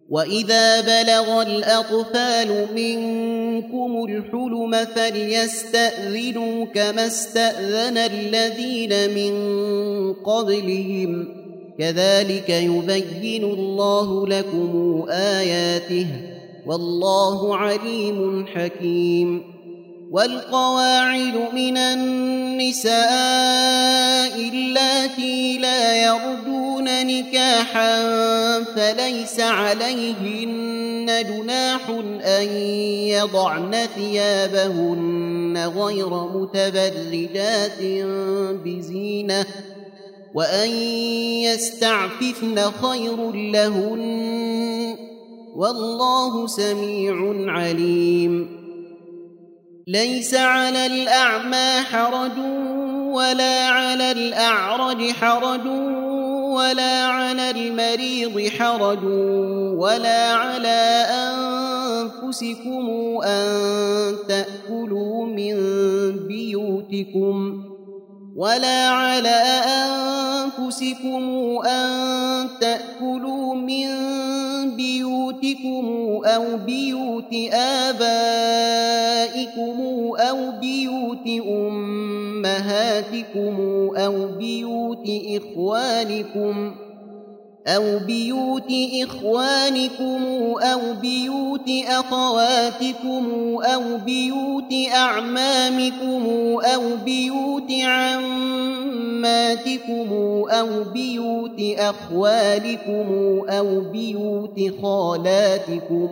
وإذا بلغ الأطفال منكم الحلم فليستأذنوا كما استأذن الذين من قبلهم كذلك يبين الله لكم آياته والله عليم حكيم. والقواعد من النساء اللاتي لا يرجون نكاحا فليس عليهن جناح أن يضعن ثيابهن غير متبرجات بزينة وأن يستعففن خير لهن والله سميع عليم. ليس على الأعمى حرج ولا على الأعرج حرج ولا على المريض حرج ولا على أنفسكم أن تأكلوا من بيوتكم أو بيوت آبائكم أو بيوت أمهاتكم أو بيوت إخوانكم أو بيوت أخواتكم أو بيوت أعمامكم أو بيوت عماتكم أو بيوت أخوالكم أو بيوت خالاتكم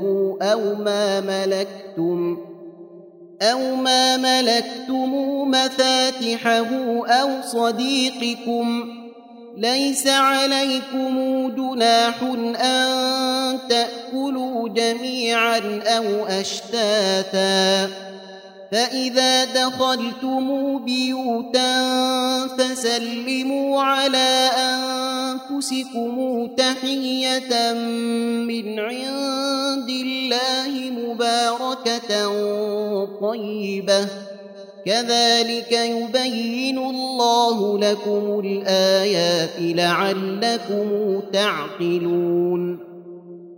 أو ما ملكتم مفاتحه أو صديقكم. ليس عليكم جناح أن تأكلوا جميعا أو أشتاتا فإذا دخلتم بيوتا فسلموا على أنفسكم تحية من عند الله مباركة طيبة كذلك يبين الله لكم الآيات لعلكم تعقلون.